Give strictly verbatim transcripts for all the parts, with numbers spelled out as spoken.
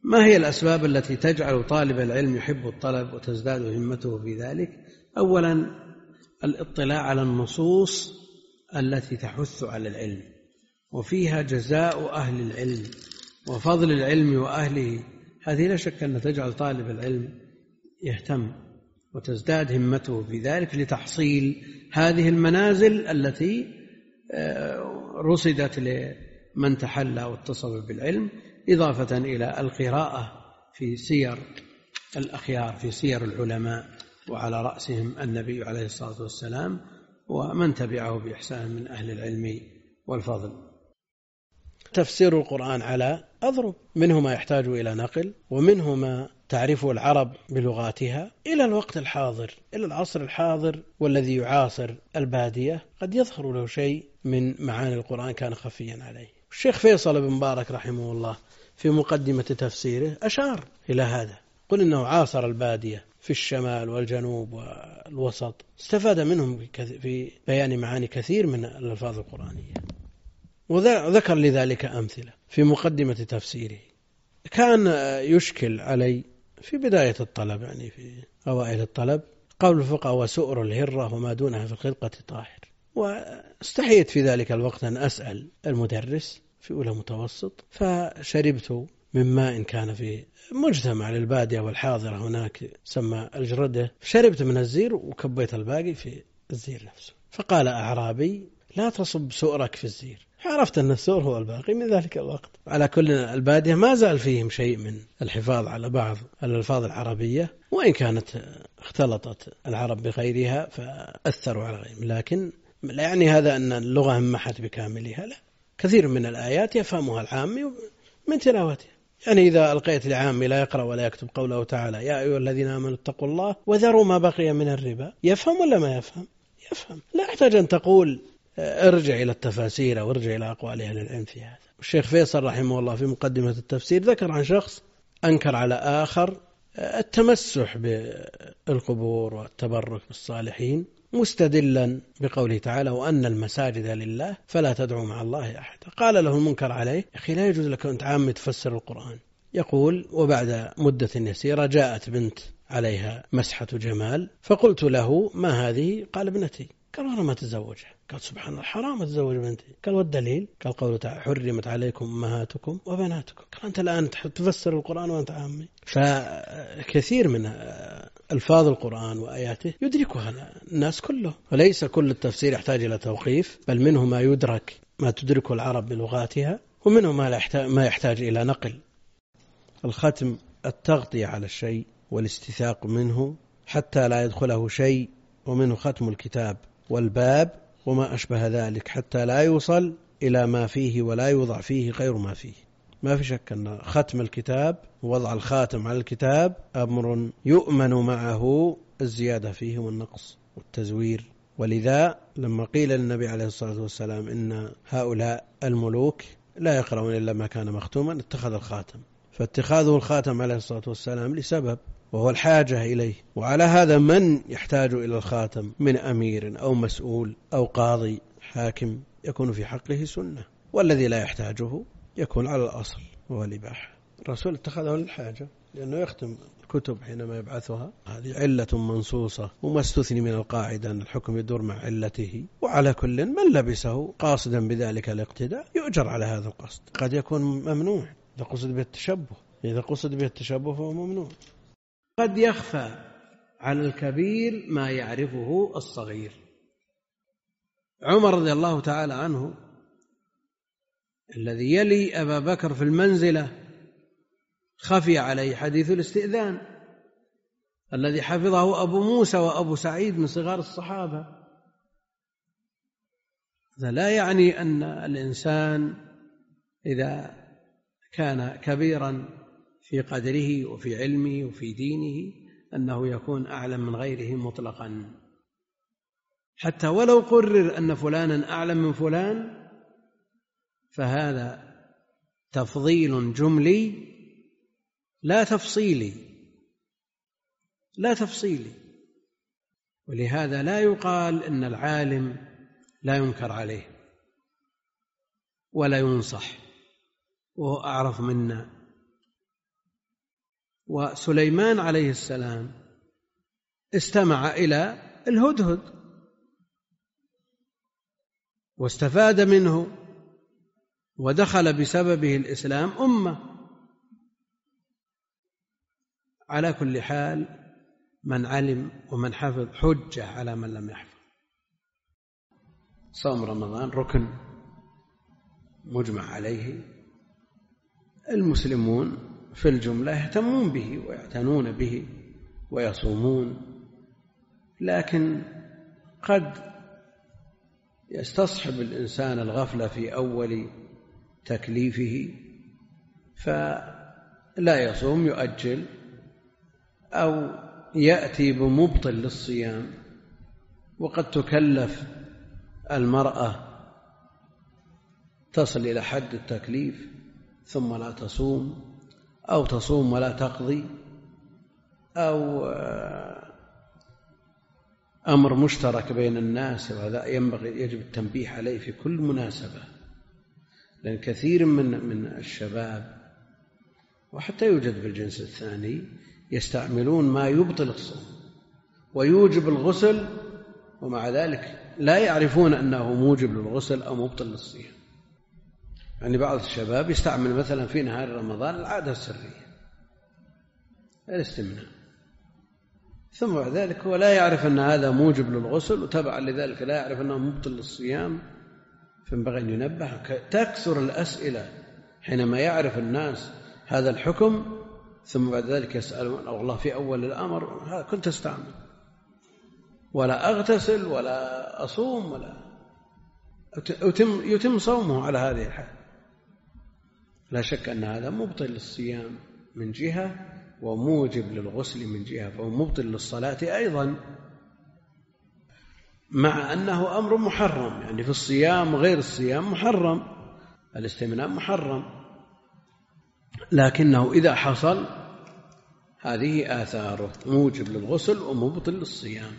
ما هي الأسباب التي تجعل طالب العلم يحب الطلب وتزداد همته في ذلك؟ أولا الاطلاع على النصوص التي تحث على العلم وفيها جزاء أهل العلم وفضل العلم وأهله، هذه لا شك أن تجعل طالب العلم يهتم وتزداد همته في ذلك لتحصيل هذه المنازل التي رصدت لمن تحلى واتصف بالعلم، إضافة إلى القراءة في سير الأخيار، في سير العلماء، وعلى رأسهم النبي عليه الصلاة والسلام ومن تبعه بإحسان من أهل العلم والفضل. تفسير القرآن على أضرب، منه ما يحتاج إلى نقل ومنه ما تعرفه العرب بلغاتها. إلى الوقت الحاضر، إلى العصر الحاضر والذي يعاصر البادية، قد يظهر له شيء من معاني القرآن كان خفيا عليه. الشيخ فيصل بن مبارك رحمه الله في مقدمة تفسيره أشار إلى هذا، قل إنه عاصر البادية في الشمال والجنوب والوسط، استفاد منهم في بيان معاني كثير من الألفاظ القرآنية، وذكر لذلك أمثلة في مقدمة تفسيره. كان يشكل علي في بداية الطلب، يعني في أوائل الطلب، قول الفقهاء وسؤر الهرة وما دونها في الخلقة طاهر، واستحيت في ذلك الوقت أن أسأل المدرس في أولى متوسط، فشربت من ماء كان في مجتمع للبادية والحاضرة هناك سمى الجردة، شربت من الزير وكبيت الباقي في الزير نفسه، فقال أعرابي لا تصب سؤرك في الزير، عرفت أن السؤر هو الباقي من ذلك الوقت. على كل البادية ما زال فيهم شيء من الحفاظ على بعض الألفاظ العربية، وإن كانت اختلطت العرب بغيرها فأثروا على غيرهم، لكن لا يعني هذا أن اللغة انمحت بكاملها، لا، كثير من الآيات يفهمها العامي من تلاوتها. يعني إذا ألقيت لعامي لا يقرأ ولا يكتب قوله تعالى يا أيها الذين آمنوا اتقوا الله وذروا ما بقي من الربا، يفهم ولا ما يفهم؟ يفهم، لا يحتاج أن تقول ارجع إلى التفاسير أو ارجع إلى أقوال أهل العلم في هذا. الشيخ فيصل رحمه الله في مقدمة التفسير ذكر عن شخص أنكر على آخر التمسح بالقبور والتبرك بالصالحين، مستدلا بقوله تعالى وأن المساجد لله فلا تدعوا مع الله أحد. قال له المنكر عليه أخي لا يجوز لك أن تعامي تفسر القرآن. يقول وبعد مدة يسيرة جاءت بنت عليها مسحة جمال، فقلت له ما هذه؟ قال ابنتي. قال أنا ما تزوجها. قال سبحان الله حرام تزوج بنتي. قال والدليل؟ قال قوله تعالى حرمت عليكم أمهاتكم وبناتكم. قال أنت الآن تفسر القرآن وأنت عامي. فكثير من ألفاظ القرآن وآياته يدركها الناس كله، وليس كل التفسير يحتاج إلى توقيف، بل منه ما يدرك ما تدركه العرب بلغاتها، ومنه ما يحتاج إلى نقل. الختم التغطية على الشيء والاستثاق منه حتى لا يدخله شيء، ومنه ختم الكتاب والباب وما أشبه ذلك حتى لا يوصل إلى ما فيه ولا يوضع فيه غير ما فيه. ما في شك أن ختم الكتاب ووضع الخاتم على الكتاب أمر يؤمن معه الزيادة فيه والنقص والتزوير. ولذا لما قيل للنبي عليه الصلاة والسلام إن هؤلاء الملوك لا يقرؤون إلا ما كان مختوما اتخذ الخاتم، فاتخاذه الخاتم عليه الصلاة والسلام لسبب وهو الحاجة إليه. وعلى هذا من يحتاج إلى الخاتم من أمير أو مسؤول أو قاضي حاكم يكون في حقه سنة، والذي لا يحتاجه يكون على الأصل وهو الإباحة. الرسول اتخذه للحاجة لأنه يختم الكتب حينما يبعثها، هذه علة منصوصة وما استثني من القاعدة أن الحكم يدور مع علته. وعلى كل من لبسه قاصدا بذلك الاقتداء يؤجر على هذا القصد. قد يكون ممنوع إذا قصد به التشبه، إذا قصد به التشبه فهو ممنوع. قد يخفى على الكبير ما يعرفه الصغير. عمر رضي الله تعالى عنه الذي يلي أبا بكر في المنزلة خفي عليه حديث الاستئذان الذي حفظه أبو موسى وأبو سعيد من صغار الصحابة. هذا لا يعني أن الإنسان إذا كان كبيرا في قدره وفي علمه وفي دينه أنه يكون أعلم من غيره مطلقا، حتى ولو قرر أن فلانا أعلم من فلان فهذا تفضيل جملي لا تفصيلي لا تفصيلي ولهذا لا يقال إن العالم لا ينكر عليه ولا ينصح وهو أعرف منا، وسليمان عليه السلام استمع إلى الهدهد واستفاد منه ودخل بسببه الإسلام أمة. على كل حال من علم ومن حفظ حجة على من لم يحفظ. صوم رمضان ركن مجمع عليه، المسلمون في الجملة يهتمون به ويعتنون به ويصومون، لكن قد يستصحب الإنسان الغفلة في أول تكليفه فلا يصوم، يؤجل أو يأتي بمبطل للصيام. وقد تكلف المرأة تصل إلى حد التكليف ثم لا تصوم، أو تصوم ولا تقضي، أو أمر مشترك بين الناس، وهذا ينبغي يجب التنبيه عليه في كل مناسبة، لأن كثير من من الشباب وحتى يوجد بالجنس الثاني يستعملون ما يبطل الصوم ويوجب الغسل، ومع ذلك لا يعرفون أنه موجب للغسل أو مبطل للصيام. يعني بعض الشباب يستعمل مثلا في نهار رمضان العادة السرية الاستمناء، ثم بعد ذلك هو لا يعرف أن هذا موجب للغسل، وتبعا لذلك لا يعرف أنه مبطل للصيام. فينبغي أن ينبه. تكثر الأسئلة حينما يعرف الناس هذا الحكم ثم بعد ذلك يسألون والله في أول الأمر كنت أستعمل ولا أغتسل ولا أصوم ولا يتم, يتم صومه على هذه الحال. لا شك أن هذا مبطل للصيام من جهة وموجب للغسل من جهة، فهو مبطل للصلاة أيضا، مع أنه أمر محرم. يعني في الصيام غير الصيام محرم، الاستمناء محرم، لكنه إذا حصل هذه آثاره موجب للغسل ومبطل للصيام.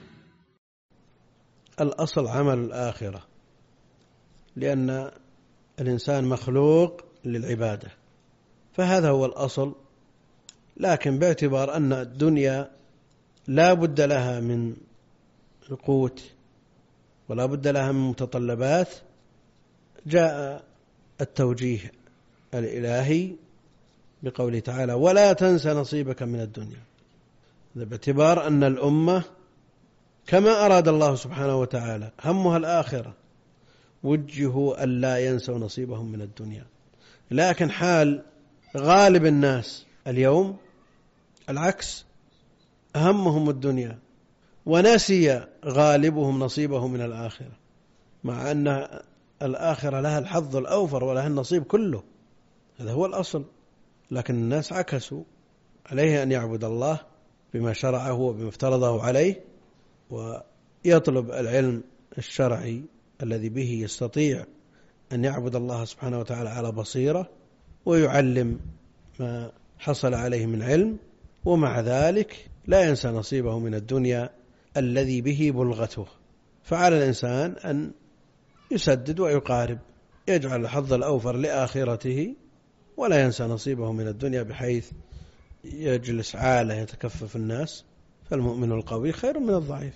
الأصل عمل الآخرة، لأن الإنسان مخلوق للعبادة، فهذا هو الأصل. لكن باعتبار أن الدنيا لا بد لها من القوت ولا بد لها من متطلبات، جاء التوجيه الإلهي بقوله تعالى ولا تنسى نصيبك من الدنيا، باعتبار أن الأمة كما أراد الله سبحانه وتعالى همها الآخرة وجهوا أن لا ينسوا نصيبهم من الدنيا. لكن حال غالب الناس اليوم العكس، همهم الدنيا ونسي غالبهم نصيبه من الآخرة، مع أن الآخرة لها الحظ الأوفر ولها النصيب كله، هذا هو الأصل. لكن الناس عكسوا، عليه أن يعبد الله بما شرعه وبما افترضه عليه، ويطلب العلم الشرعي الذي به يستطيع أن يعبد الله سبحانه وتعالى على بصيرة، ويعلم ما حصل عليه من علم، ومع ذلك لا ينسى نصيبه من الدنيا الذي به بلغته. فعلى الإنسان أن يسدد ويقارب، يجعل الحظ الأوفر لآخرته ولا ينسى نصيبه من الدنيا، بحيث يجلس عالة يتكفف الناس. فالمؤمن القوي خير من الضعيف.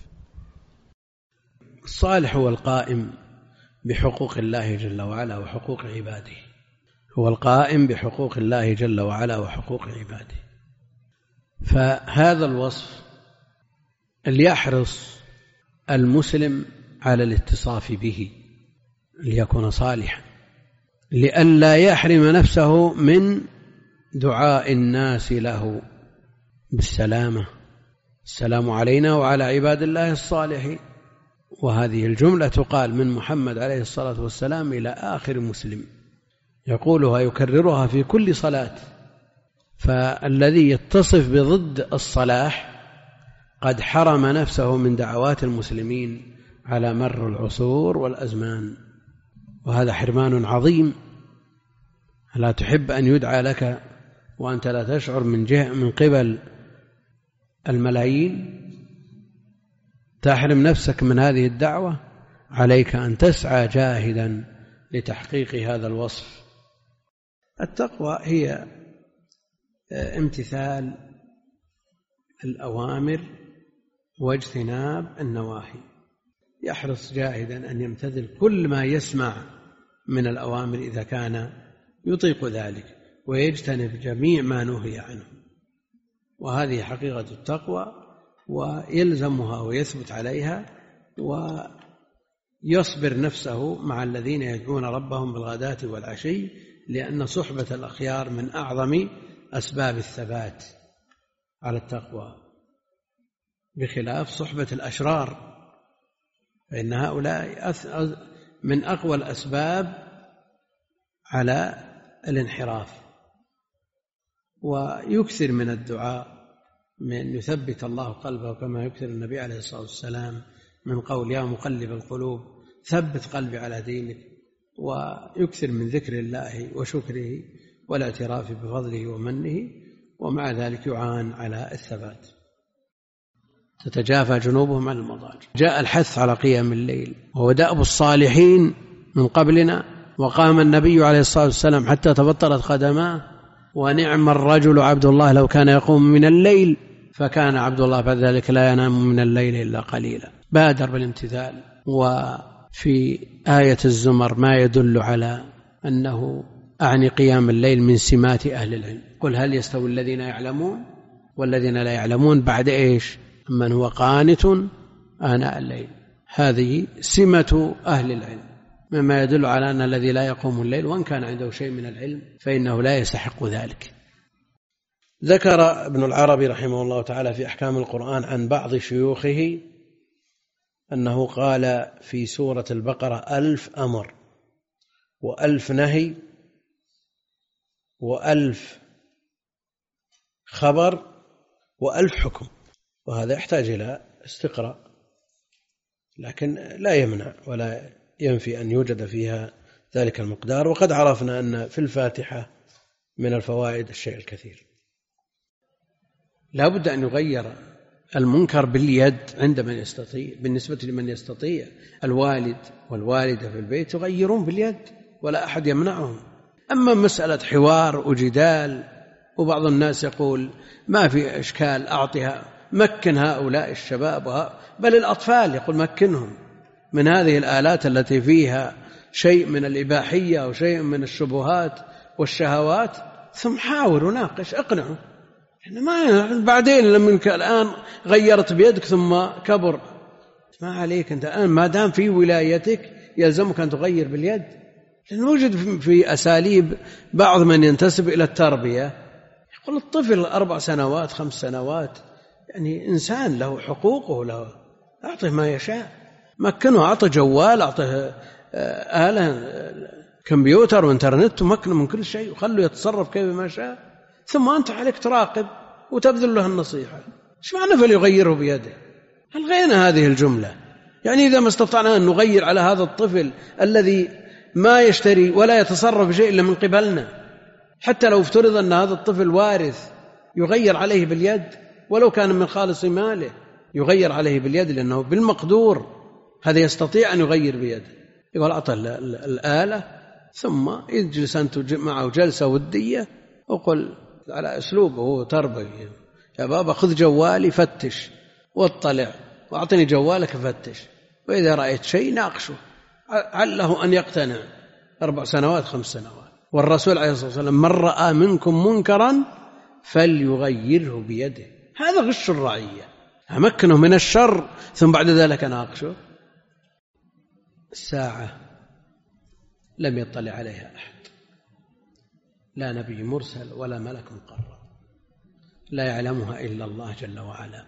الصالح هو القائم بحقوق الله جل وعلا وحقوق عباده، هو القائم بحقوق الله جل وعلا وحقوق عباده. فهذا الوصف ليحرص المسلم على الاتصاف به ليكون صالحا، لئلا يحرم نفسه من دعاء الناس له بالسلامة، السلام علينا وعلى عباد الله الصالحين. وهذه الجملة تقال من محمد عليه الصلاة والسلام إلى آخر مسلم، يقولها يكررها في كل صلاة. فالذي يتصف بضد الصلاح قد حرم نفسه من دعوات المسلمين على مر العصور والأزمان، وهذا حرمان عظيم. لا تحب أن يدعى لك وأنت لا تشعر من جهة من قبل الملايين، تحرم نفسك من هذه الدعوة. عليك أن تسعى جاهدا لتحقيق هذا الوصف. التقوى هي امتثال الأوامر واجتناب النواهي، يحرص جاهدا أن يمتثل كل ما يسمع من الأوامر إذا كان يطيق ذلك، ويجتنب جميع ما نهي عنه. وهذه حقيقة التقوى، ويلزمها ويثبت عليها، ويصبر نفسه مع الذين يدعون ربهم بالغداة والعشي، لأن صحبة الأخيار من أعظم أسباب الثبات على التقوى، بخلاف صحبة الأشرار، فإن هؤلاء من أقوى الأسباب على الانحراف. ويكثر من الدعاء من يثبت الله قلبه، كما يكثر النبي عليه الصلاة والسلام من قول يا مقلب القلوب ثبت قلبي على دينك، ويكثر من ذكر الله وشكره والاعتراف بفضله ومنه، ومع ذلك يعان على الثبات. تتجافى جنوبهم عن المضاجع. جاء الحث على قيام الليل، وهو دأب الصالحين من قبلنا، وقام النبي عليه الصلاة والسلام حتى تبطلت قدماه، ونعم الرجل عبد الله لو كان يقوم من الليل، فكان عبد الله بعد ذلك لا ينام من الليل إلا قليلا. بادر بالامتثال. وفي آية الزمر ما يدل على أنه أعني قيام الليل من سمات أهل العلم. قل هل يستوي الذين يعلمون والذين لا يعلمون بعد إيش؟ من هو قانت آناء الليل. هذه سمة أهل العلم، مما يدل على أن الذي لا يقوم الليل وإن كان عنده شيء من العلم فإنه لا يستحق ذلك. ذكر ابن العربي رحمه الله تعالى في أحكام القرآن عن بعض شيوخه أنه قال في سورة البقرة ألف أمر وألف نهي وألف خبر وألف حكم، وهذا يحتاج إلى استقراء، لكن لا يمنع ولا ينفي أن يوجد فيها ذلك المقدار. وقد عرفنا أن في الفاتحة من الفوائد الشيء الكثير. لا بد أن يغير المنكر باليد عند من يستطيع. بالنسبة لمن يستطيع، الوالد والوالدة في البيت يغيرون باليد ولا أحد يمنعهم. أما مسألة حوار وجدال، وبعض الناس يقول ما في إشكال أعطيها، مكن هؤلاء الشباب بل الأطفال، يقول مكنهم من هذه الآلات التي فيها شيء من الإباحية وشيء من الشبهات والشهوات، ثم حاول وناقش اقنعه. ما بعدين لما الآن غيرت بيدك ثم كبر، ما عليك أنت الآن ما دام في ولايتك يلزمك أن تغير باليد. لأنه وجد في أساليب بعض من ينتسب إلى التربية، يقول الطفل أربع سنوات خمس سنوات يعني إنسان له حقوقه، له أعطه ما يشاء، مكنه، أعطه جوال، أعطه آلة كمبيوتر وإنترنت، ومكنه من كل شيء، وخلوا يتصرف كيف ما شاء. ثم أنت عليك تراقب وتبذل له النصيحة. إيش معنى فليغيره بيده؟ ألغينا هذه الجملة. يعني إذا ما استطعنا أن نغير على هذا الطفل الذي ما يشتري ولا يتصرف بشيء إلا من قبلنا، حتى لو افترض أن هذا الطفل وارث، يغير عليه باليد ولو كان من خالص ماله، يغير عليه باليد لأنه بالمقدور هذا يستطيع أن يغير بيده. يقول أعطى الآلة ثم يجلس أنت معه جلسة ودية، وقل على أسلوبه تربوي، يا بابا خذ جوالي فتش واطلع وأعطني جوالك فتش، وإذا رأيت شيء ناقشه عله أن يقتنع. أربع سنوات خمس سنوات. والرسول عليه الصلاة والسلام من رأى منكم منكرا فليغيره بيده. هذا غش الرعية، أمكنه من الشر ثم بعد ذلك ناقشه. الساعة لم يطلع عليها أحد، لا نبي مرسل ولا ملك مقرب، لا يعلمها إلا الله جل وعلا،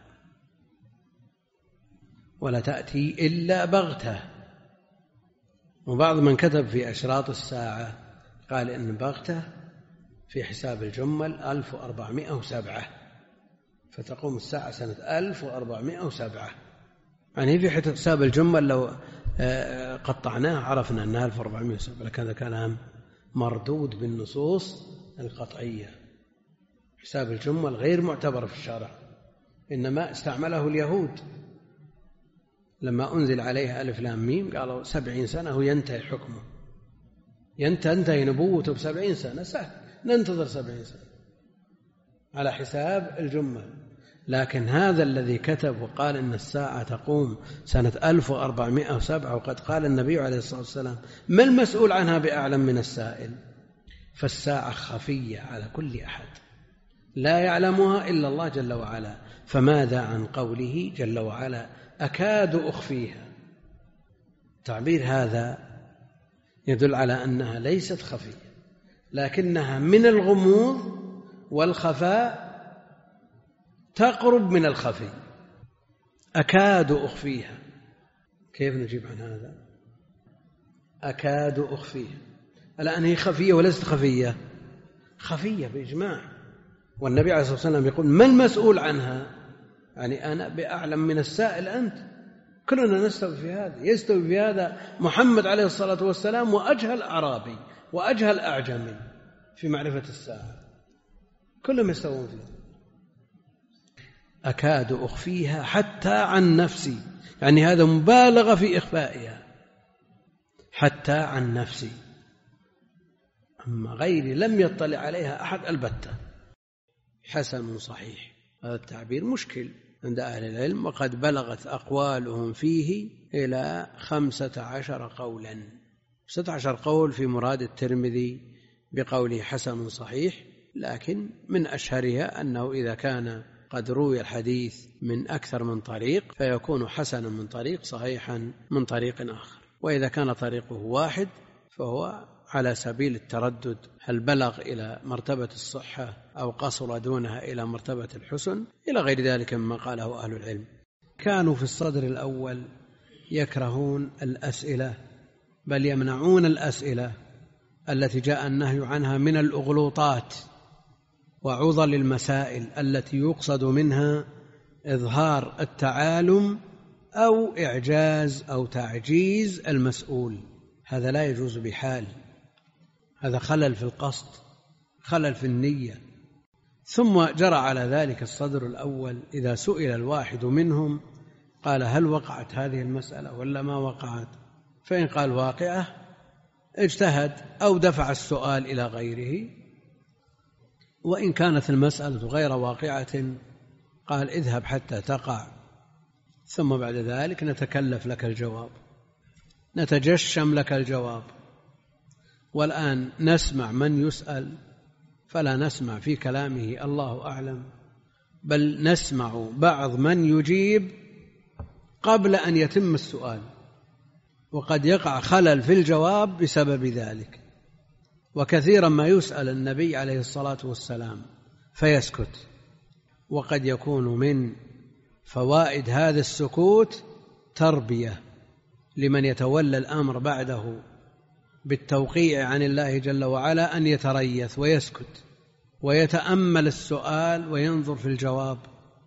ولا تأتي إلا بغتة. وبعض من كتب في أشراط الساعة قال إن بغتة في حساب الجمل ألف وأربعمائة وسبعة، فتقوم الساعة سنة ألف وأربعمائة وسبعة. يعني في حساب الجمل لو قطعناه عرفنا أنها ألف وأربعمائة وسبعة، لكن هذا كلام مردود بالنصوص القطعية. حساب الجمل غير معتبر في الشرع، إنما استعمله اليهود لما أنزل عليها ألف لام ميم، قالوا سبعين سنة هو ينتهي حكمه، ينتهي نبوته بسبعين سنة، سهل ننتظر سبعين سنة على حساب الجمل. لكن هذا الذي كتب وقال إن الساعة تقوم سنة ألف وأربعمائة وسبعة وقد قال النبي عليه الصلاة والسلام ما المسؤول عنها بأعلم من السائل، فالساعة خفية على كل أحد لا يعلمها إلا الله جل وعلا. فماذا عن قوله جل وعلا أكاد أخفيها؟ تعبير هذا يدل على أنها ليست خفية، لكنها من الغموض والخفاء تقرب من الخفي. أكاد أخفيها، كيف نجيب عن هذا؟ أكاد أخفيها، الآن هي خفية وليست خفية؟ خفية بإجماع، والنبي عليه الصلاة والسلام يقول ما المسؤول عنها؟ يعني أنا بأعلم من السائل أنت، كلنا نستوي في هذا. يستوي في هذا محمد عليه الصلاة والسلام وأجهل أعرابي وأجهل أعجمي في معرفة الساعة، كلهم يستوون فيها. أكاد أخفيها حتى عن نفسي، يعني هذا مبالغة في إخفائها، حتى عن نفسي، أما غيري لم يطلع عليها أحد البتة. حسن صحيح، هذا التعبير مشكل عند أهل العلم، وقد بلغت أقوالهم فيه إلى خمسة عشر قولا، ستة عشر قول في مراد الترمذي بقوله حسن صحيح، لكن من أشهرها أنه إذا كان قد روي الحديث من أكثر من طريق فيكون حسنا من طريق صحيحا من طريق آخر، وإذا كان طريقه واحد فهو على سبيل التردد، هل بلغ إلى مرتبة الصحة أو قصر دونها إلى مرتبة الحسن إلى غير ذلك مما قاله أهل العلم. كانوا في الصدر الأول يكرهون الأسئلة، بل يمنعون الأسئلة التي جاء النهي عنها من الأغلوطات وعضل المسائل التي يقصد منها إظهار التعالم أو إعجاز أو تعجيز المسؤول، هذا لا يجوز بحال، هذا خلل في القصد، خلل في النية. ثم جرى على ذلك الصدر الأول، إذا سئل الواحد منهم قال هل وقعت هذه المسألة ولا ما وقعت، فإن قال واقعة اجتهد أو دفع السؤال إلى غيره، وإن كانت المسألة غير واقعة قال اذهب حتى تقع، ثم بعد ذلك نتكلف لك الجواب، نتجشم لك الجواب. والآن نسمع من يسأل فلا نسمع في كلامه الله أعلم، بل نسمع بعض من يجيب قبل أن يتم السؤال، وقد يقع خلل في الجواب بسبب ذلك. وكثيرا ما يسأل النبي عليه الصلاة والسلام فيسكت، وقد يكون من فوائد هذا السكوت تربية لمن يتولى الأمر بعده بالتوقيع عن الله جل وعلا أن يتريث ويسكت ويتأمل السؤال وينظر في الجواب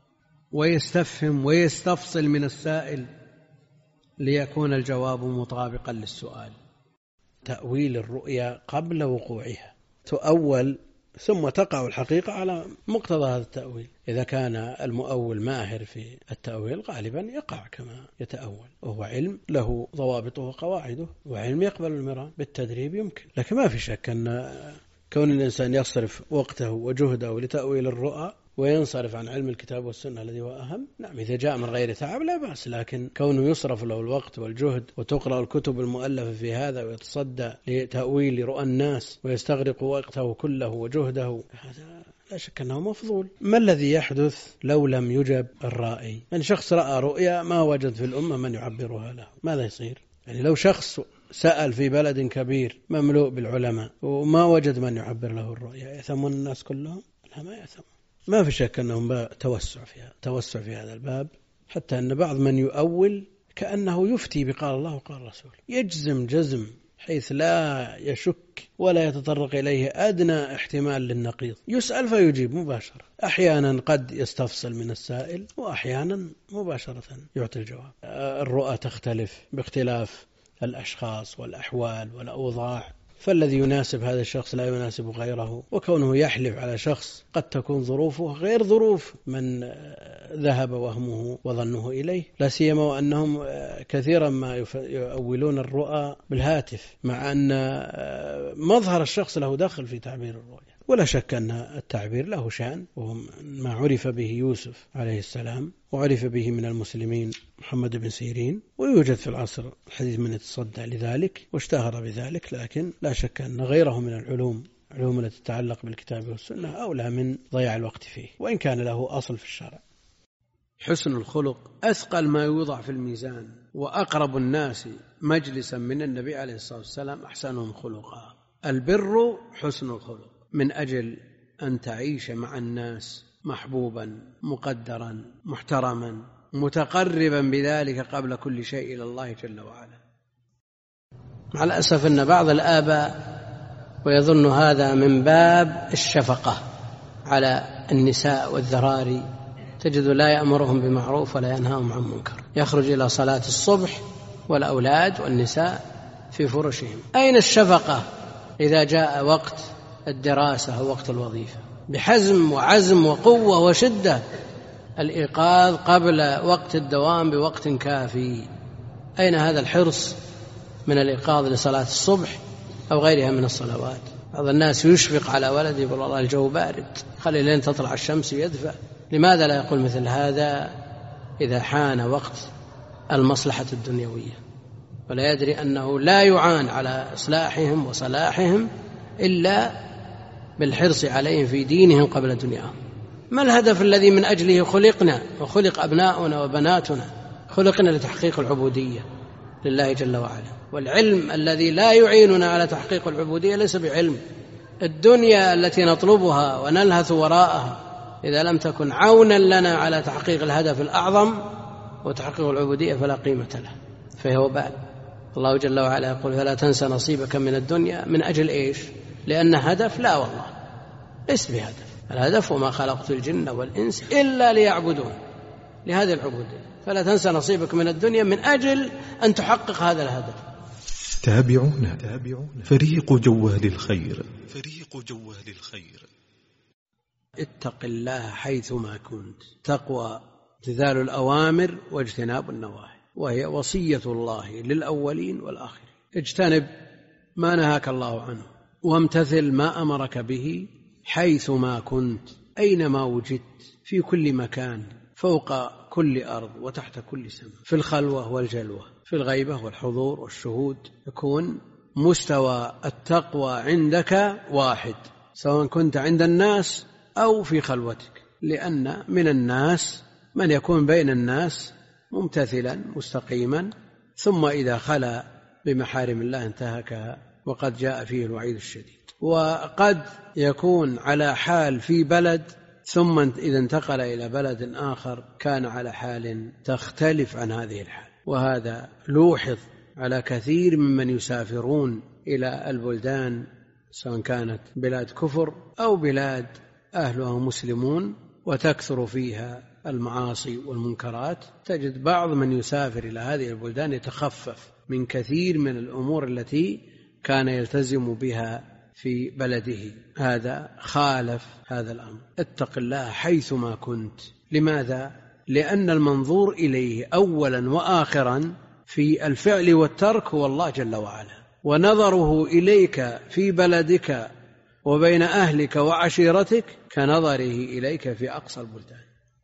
ويستفهم ويستفصل من السائل ليكون الجواب مطابقا للسؤال. تأويل الرؤيا قبل وقوعها، تؤول ثم تقع الحقيقة على مقتضى هذا التأويل. إذا كان المؤول ماهر في التأويل غالبا يقع كما يتأول، وهو علم له ضوابطه وقواعده، وعلم يقبل المران بالتدريب يمكن. لكن ما في شك أن كون الإنسان يصرف وقته وجهده لتأويل الرؤى وينصرف عن علم الكتاب والسنة الذي هو أهم، نعم إذا جاء من غير تعب لا بأس، لكن كونه يصرف له الوقت والجهد وتقرأ الكتب المؤلفة في هذا ويتصدى لتأويل رؤى الناس ويستغرق وقته كله وجهده، هذا لا شك أنه مفضول. ما الذي يحدث لو لم يجب الرائي؟ من شخص رأى رؤيا ما وجد في الأمة من يعبرها له، ماذا يصير؟ يعني لو شخص سأل في بلد كبير مملوء بالعلماء وما وجد من يعبر له الرؤيا، يأثمون الناس كلهم؟ لا، ما يأثمون. ما في شك أنهم توسع فيها توسع في هذا الباب، حتى أن بعض من يؤول كأنه يفتي بقال الله وقال الرسول، يجزم جزم حيث لا يشك ولا يتطرق إليه أدنى احتمال للنقيض، يسأل فيجيب مباشرة، أحيانا قد يستفصل من السائل وأحيانا مباشرة يعطي الجواب. الرؤى تختلف باختلاف الأشخاص والأحوال والأوضاع، فالذي يناسب هذا الشخص لا يناسب غيره، وكونه يحلف على شخص قد تكون ظروفه غير ظروف من ذهب وهمه وظنه إليه، لا سيما وأنهم كثيرا ما يؤولون الرؤى بالهاتف، مع أن مظهر الشخص له دخل في تعبير الرؤيا. ولا شك أن التعبير له شأن، وما عرف به يوسف عليه السلام وعرف به من المسلمين محمد بن سيرين، ويوجد في العصر الحديث من يتصدى لذلك واشتهر بذلك، لكن لا شك أن غيره من العلوم العلوم التي تتعلق بالكتاب والسنة أولى من ضياع الوقت فيه، وإن كان له أصل في الشرع. حسن الخلق أثقل ما يوضع في الميزان، وأقرب الناس مجلسا من النبي عليه الصلاة والسلام أحسنهم خلقا. البر حسن الخلق، من أجل أن تعيش مع الناس محبوبا مقدرا محترما متقربا بذلك قبل كل شيء إلى الله جل وعلا. مع الأسف أن بعض الآباء ويظن هذا من باب الشفقة على النساء والذراري، تجد لا يأمرهم بمعروف ولا ينهاهم عن منكر، يخرج إلى صلاة الصبح والأولاد والنساء في فرشهم. أين الشفقة إذا جاء وقت الدراسة أو وقت الوظيفة؟ بحزم وعزم وقوة وشدة الإيقاظ قبل وقت الدوام بوقت كافي. أين هذا الحرص من الإيقاظ لصلاة الصبح أو غيرها من الصلوات؟ بعض الناس يشفق على ولده يقول والله الجو بارد، خلي لين تطلع الشمس يدفع. لماذا لا يقول مثل هذا إذا حان وقت المصلحة الدنيوية؟ ولا يدري أنه لا يعان على إصلاحهم وصلاحهم إلا بالحرص عليهم في دينهم قبل دنياهم. ما الهدف الذي من أجله خلقنا وخلق أبناؤنا وبناتنا؟ خلقنا لتحقيق العبودية لله جل وعلا، والعلم الذي لا يعيننا على تحقيق العبودية ليس بعلم. الدنيا التي نطلبها ونلهث وراءها إذا لم تكن عونا لنا على تحقيق الهدف الأعظم وتحقيق العبودية فلا قيمة له، فهي وبال. الله جل وعلا يقول فلا تنسى نصيبك من الدنيا. من أجل إيش؟ لأن هدف؟ لا والله، ليس بهدف. الهدف وما خلقت الجن والإنس إلا ليعبدون، لهذه العبودية. فلا تنسى نصيبك من الدنيا من أجل أن تحقق هذا الهدف. تابعونا تابعونا فريق جوال الخير فريق جوال الخير. اتق الله حيثما كنت. تقوى امتثال الأوامر واجتناب النواهي، وهي وصية الله للأولين والآخرين. اجتنب ما نهاك الله عنه وامتثل ما أمرك به حيثما كنت، أينما وجدت، في كل مكان، فوق كل أرض وتحت كل سماء، في الخلوة والجلوة، في الغيبة والحضور والشهود. يكون مستوى التقوى عندك واحد، سواء كنت عند الناس أو في خلوتك، لأن من الناس من يكون بين الناس ممتثلا مستقيما، ثم إذا خلا بمحارم الله انتهكها، وقد جاء فيه الوعيد الشديد. وقد يكون على حال في بلد، ثم إذا انتقل إلى بلد آخر كان على حال تختلف عن هذه الحال. وهذا لوحظ على كثير ممن يسافرون إلى البلدان، سواء كانت بلاد كفر أو بلاد أهلها مسلمون وتكثر فيها المعاصي والمنكرات. تجد بعض من يسافر إلى هذه البلدان يتخفف من كثير من الأمور التي كان يلتزم بها في بلده. هذا خالف هذا الأمر. اتق الله حيثما كنت. لماذا؟ لأن المنظور إليه أولا وآخرا في الفعل والترك هو الله جل وعلا، ونظره إليك في بلدك وبين أهلك وعشيرتك كنظره إليك في أقصى البلدان.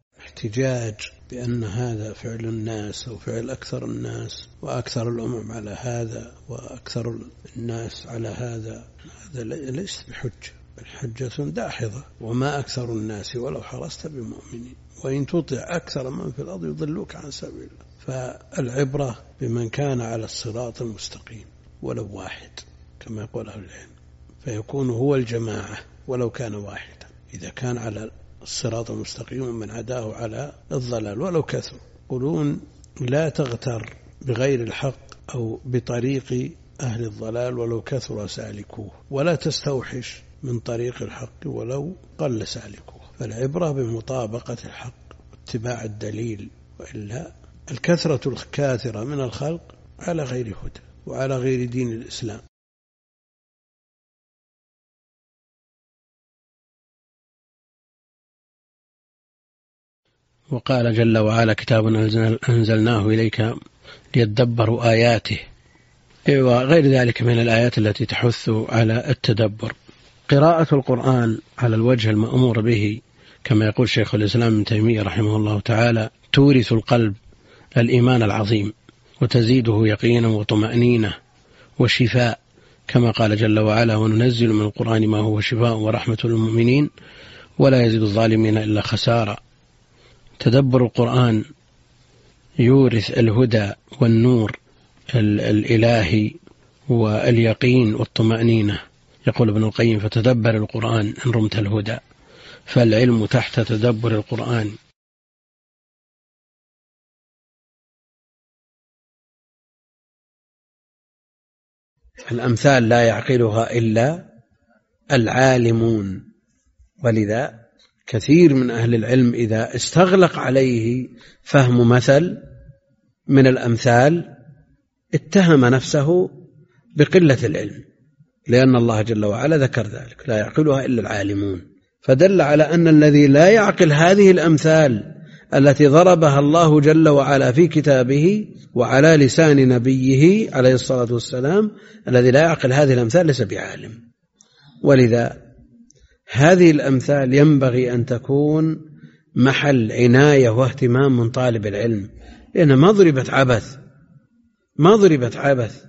احتجاج بأن هذا فعل الناس أو فعل أكثر الناس وأكثر الأمم على هذا وأكثر الناس على هذا، هذا ليس بحجة، الحجة داحضة. وما أكثر الناس ولو حرصت بمؤمنين وإن تطع أكثر من في الأرض يضلوك عن سبيل الله. فالعبرة بمن كان على الصراط المستقيم ولو واحد كما يقول أهل العلم، فيكون هو الجماعة ولو كان واحدا. إذا كان على الصراط المستقيم ومن عداه على الضلال ولو كثر. يقولون لا تغتر بغير الحق أو بطريق أهل الضلال ولو كثر سالكوه، ولا تستوحش من طريق الحق ولو قل سالكوه. فالعبرة بمطابقة الحق واتباع الدليل، وإلا الكثرة الكاثرة من الخلق على غير هدى وعلى غير دين الإسلام. وقال جل وعلا كتاب أنزلناه إليك ليتدبروا آياته، وغير ذلك من الآيات التي تحث على التدبر. قراءة القرآن على الوجه المأمور به كما يقول شيخ الإسلام ابن تيمية رحمه الله تعالى تورث القلب الإيمان العظيم وتزيده يقينا وطمأنينة وشفاء، كما قال جل وعلا: وننزل من القرآن ما هو شفاء ورحمة للمؤمنين ولا يزيد الظالمين إلا خسارا. تدبر القرآن يورث الهدى والنور الإلهي واليقين والطمأنينة. يقول ابن القيم: فتدبر القرآن إن رمت الهدى، فالعلم تحت تدبر القرآن. الأمثال لا يعقلها إلا العالمون، ولذا كثير من أهل العلم إذا استغلق عليه فهم مثل من الأمثال اتهم نفسه بقلة العلم، لأن الله جل وعلا ذكر ذلك: لا يعقلها إلا العالمون، فدل على أن الذي لا يعقل هذه الأمثال التي ضربها الله جل وعلا في كتابه وعلى لسان نبيه عليه الصلاة والسلام، الذي لا يعقل هذه الأمثال ليس بعالم. ولذا هذه الأمثال ينبغي أن تكون محل عناية واهتمام من طالب العلم، لأنها ما ضربت عبث، ما ضربت عبث.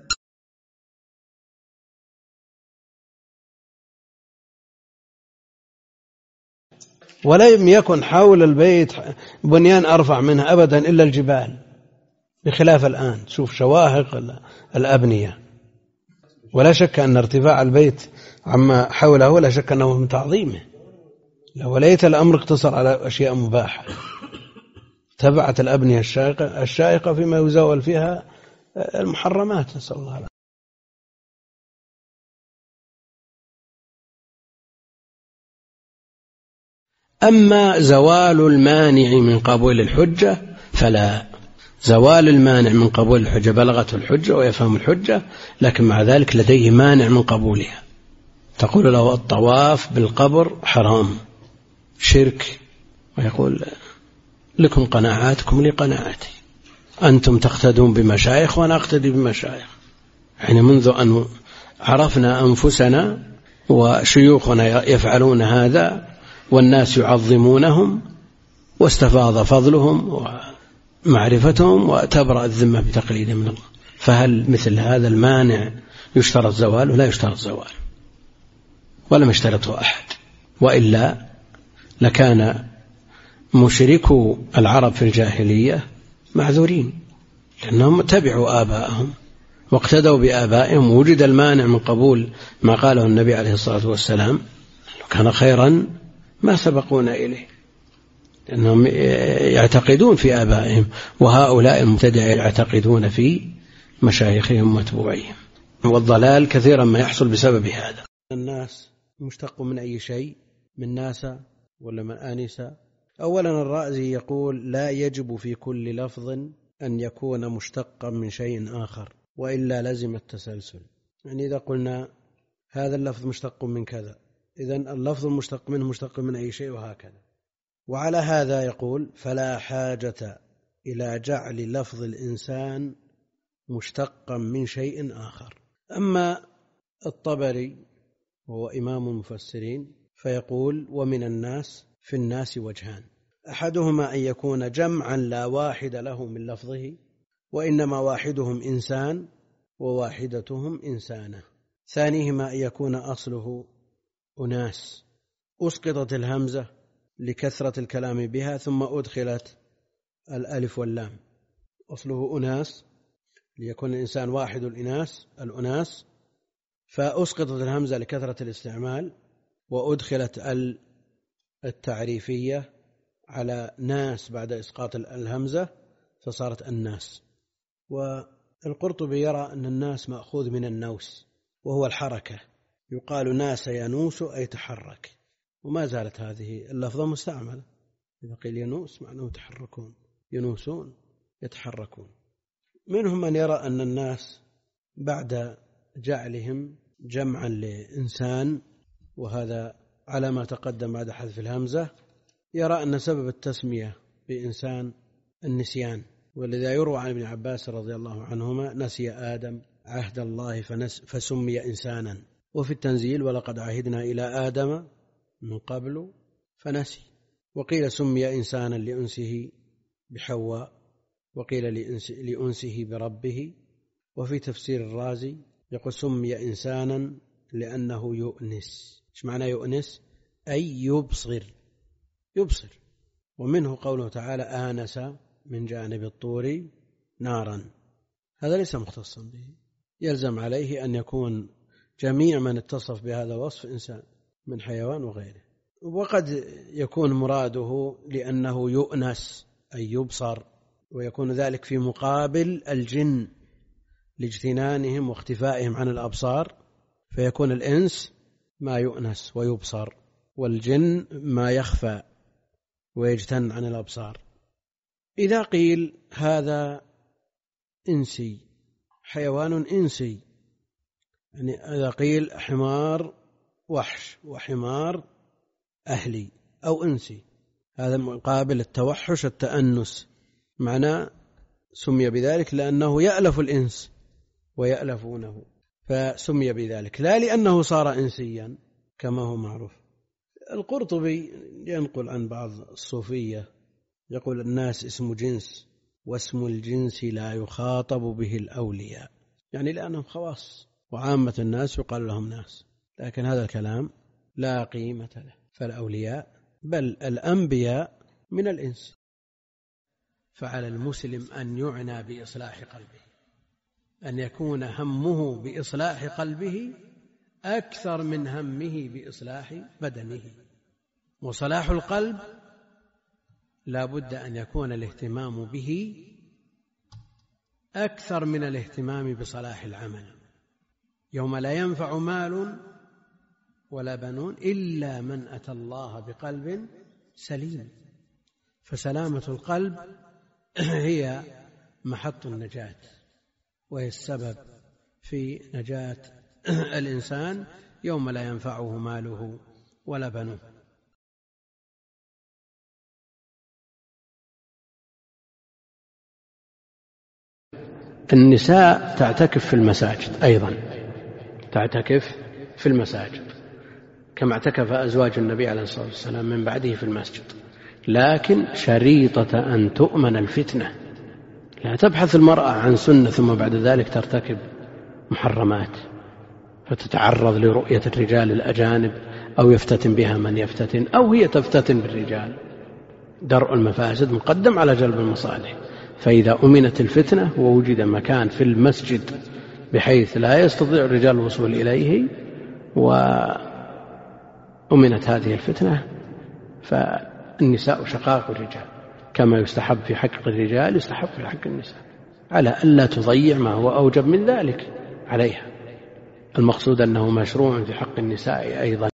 ولم يكن حول البيت بنيان أرفع منها أبدا إلا الجبال، بخلاف الآن شوف شواهق الأبنية. ولا شك أن ارتفاع البيت عما حوله ولا شك أنه من تعظيمه، وليت الأمر اقتصر على أشياء مباحة، تبعت الأبنية الشائقة, الشائقة فيما يزاول فيها المحرمات، نسأل الله العافية. أما زوال المانع من قبول الحجة فلا، زوال المانع من قبول الحجة بلغته الحجة ويفهم الحجة، لكن مع ذلك لديه مانع من قبولها. تقول له الطواف بالقبر حرام شرك، ويقول: لكم قناعاتكم لي قناعاتي، أنتم تقتدون بمشايخ وأنا أقتدي بمشايخ. يعني منذ أن عرفنا أنفسنا وشيوخنا يفعلون هذا والناس يعظمونهم واستفاض فضلهم ومعرفتهم وتبرأ الذمة بتقليد من الله، فهل مثل هذا المانع يشترط زواله؟ لا يشترط زواله، ولم يشترطه أحد، وإلا لكان مشركو العرب في الجاهلية معذورين، لأنهم تبعوا آباءهم واقتدوا بآبائهم، ووجد المانع من قبول ما قاله النبي عليه الصلاة والسلام لو كان خيرا ما سبقونا إليه، لأنهم يعتقدون في آبائهم، وهؤلاء المبتدع يعتقدون في مشايخهم ومتبوعيهم، والضلال كثيرا ما يحصل بسبب هذا. الناس مشتق من أي شيء؟ من ناس ولا من آنسة؟ أولا الرازي يقول: لا يجب في كل لفظ أن يكون مشتقا من شيء آخر، وإلا لزم التسلسل. يعني إذا قلنا هذا اللفظ مشتق من كذا، إذن اللفظ المشتق منه مشتق من أي شيء، وهكذا. وعلى هذا يقول: فلا حاجة إلى جعل لفظ الإنسان مشتقا من شيء آخر. أما الطبري وهو إمام المفسرين فيقول: ومن الناس في الناس وجهان، أحدهما أن يكون جمعا لا واحد له من لفظه، وإنما واحدهم إنسان وواحدتهم إنسانة. ثانيهما أن يكون أصله أناس، أسقطت الهمزة لكثرة الكلام بها ثم أدخلت الألف واللام. أصله أناس ليكون الإنسان واحد الإناس الأناس، فأسقطت الهمزة لكثرة الاستعمال وأدخلت التعريفية على ناس بعد إسقاط الهمزة فصارت الناس. والقرطبي يرى أن الناس مأخوذ من النوس وهو الحركة، يقال ناس ينوس أي تحرك، وما زالت هذه اللفظة مستعملة. إذا قيل ينوس معناه يتحركون، ينوسون يتحركون. منهم من يرى أن الناس بعد جعلهم جمعا لإنسان، وهذا على ما تقدم بعد حذف الهمزة، يرى أن سبب التسمية بإنسان النسيان، ولذا يروى عن ابن عباس رضي الله عنهما: نسي آدم عهد الله فسمي إنسانا، وفي التنزيل ولقد عهدنا إلى آدم من قبل فنسي. وقيل سمي إنسانا لأنسه بحواء، وقيل لأنسه بربه. وفي تفسير الرازي يقول سمي إنسانا لأنه يؤنس. إيش معنى يؤنس؟ أي يبصر يبصر. ومنه قوله تعالى آنس من جانب الطور نارا، هذا ليس مختصا به، يلزم عليه أن يكون جميع من اتصف بهذا الوصف إنسان من حيوان وغيره. وقد يكون مراده لأنه يؤنس أي يبصر، ويكون ذلك في مقابل الجن لاجتنانهم واختفائهم عن الأبصار، فيكون الإنس ما يؤنس ويبصر، والجن ما يخفى ويجتن عن الأبصار. إذا قيل هذا إنسي حيوان إنسي، يعني إذا قيل حمار وحش وحمار أهلي أو إنسي، هذا مقابل التوحش التأنس، معناه سمي بذلك لأنه يألف الإنس ويألفونه فسمي بذلك، لا لأنه صار إنسيا كما هو معروف. القرطبي ينقل عن بعض الصوفية يقول الناس اسم جنس، واسم الجنس لا يخاطب به الأولياء، يعني لأنهم خواص، وعامة الناس يقال لهم ناس، لكن هذا الكلام لا قيمة له، فالأولياء بل الأنبياء من الإنس. فعلى المسلم أن يعنى بإصلاح قلبه، أن يكون همه بإصلاح قلبه أكثر من همه بإصلاح بدنه. وصلاح القلب لا بد أن يكون الاهتمام به أكثر من الاهتمام بصلاح العمل. يوم لا ينفع مال ولا بنون إلا من أتى الله بقلب سليم. فسلامة القلب هي محط النجاة، وهي السبب في نجاة الإنسان يوم لا ينفعه ماله ولا بنوه. النساء تعتكف في المساجد أيضا، تعتكف في المساجد كما اعتكف أزواج النبي عليه الصلاة والسلام من بعده في المسجد، لكن شريطة أن تؤمن الفتنة. لا تبحث المرأة عن سنة ثم بعد ذلك ترتكب محرمات فتتعرض لرؤية الرجال الأجانب أو يفتتن بها من يفتتن أو هي تفتتن بالرجال. درء المفاسد مقدم على جلب المصالح. فإذا أمنت الفتنة ووجد مكان في المسجد بحيث لا يستطيع الرجال الوصول إليه وأمنت هذه الفتنة فالنساء شقاق الرجال، كما يستحب في حق الرجال يستحب في حق النساء، على ألا تضيع ما هو أوجب من ذلك عليها. المقصود أنه مشروع في حق النساء أيضا.